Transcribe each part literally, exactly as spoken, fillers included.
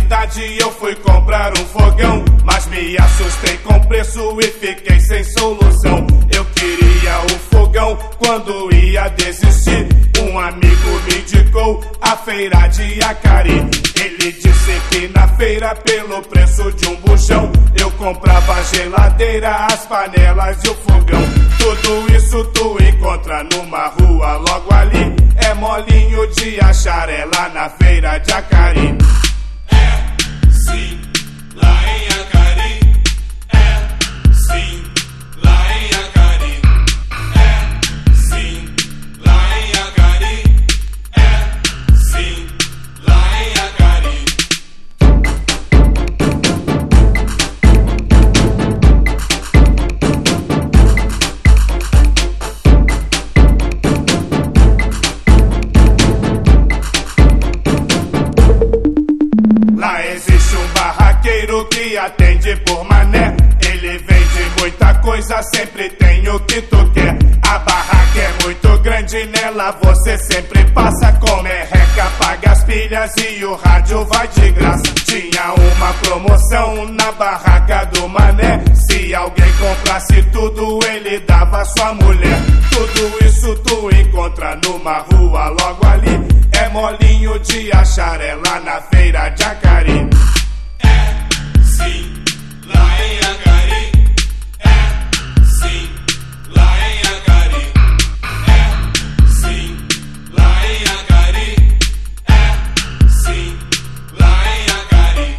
cidade eu fui comprar um fogão, mas me assustei com o preço e fiquei sem solução. Eu queria o fogão, quando ia desistir, um amigo me indicou a feira de Acari. Ele disse que na feira, pelo preço de um bujão, eu comprava a geladeira, as panelas e o fogão. Tudo isso tu encontra numa rua logo ali, é molinho de achar, é lá na feira de Acari. É sim, lá em Acari. É sim, lá em Acari. É sim, lá em Acari. É sim, lá em Acari. Lá existe um barraqueiro que atende por mané. Ele vende muita coisa, sempre tem o que tu quer. A barraca é muito grande, nela você sempre passa com merreca, paga as pilhas e o rádio vai de graça. Tinha uma promoção na barraca do mané, se alguém comprasse tudo, ele dava sua mulher. Tudo isso tu encontra numa rua logo ali, é molinho de achar, é lá na feira de Acari. É sim, lá em Acari. É sim, lá em Acari. É sim, lá em Acari. É sim, lá em Acari.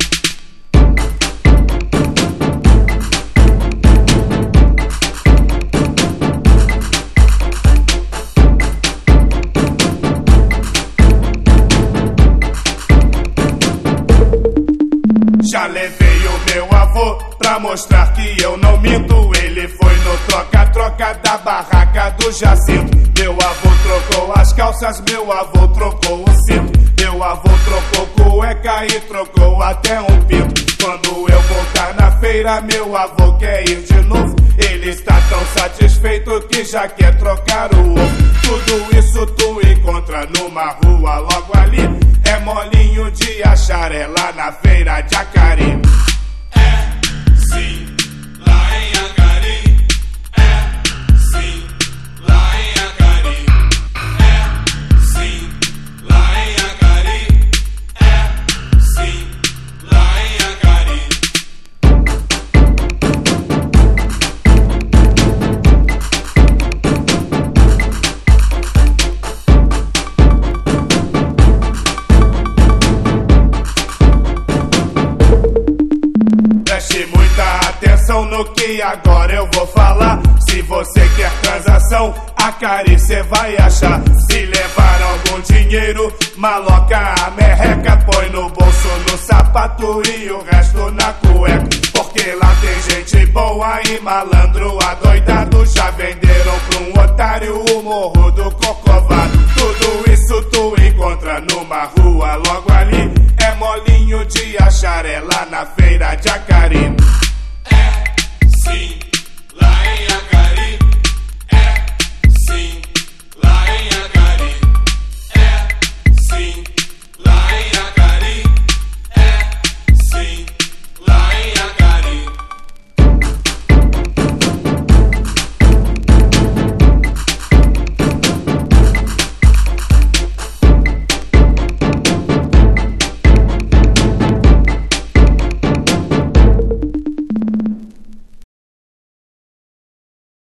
Já levei o meu avô pra mostrar que eu não minto. Ele foi no troca-troca da barraca do Jacinto. Meu avô trocou as calças, meu avô trocou o cinto. Meu avô trocou cueca e trocou até um pinto. Quando eu voltar na feira, meu avô quer ir de novo. Ele está tão satisfeito que já quer trocar o ovo. Tudo isso tu encontra numa rua logo ali, é molinho de achar, é lá na feira de Acari. É sim, lá em Acari. É sim, lá em Acari. É sim, lá em Acari. É sim, lá em Acari. Preste muita atenção no que agora eu vou falar. Se você quer transação, Acari cê vai achar. Se levar algum dinheiro, maloca a merreca, põe no bolso, no sapato e o resto na cueca. Porque lá tem gente boa e malandro adoidado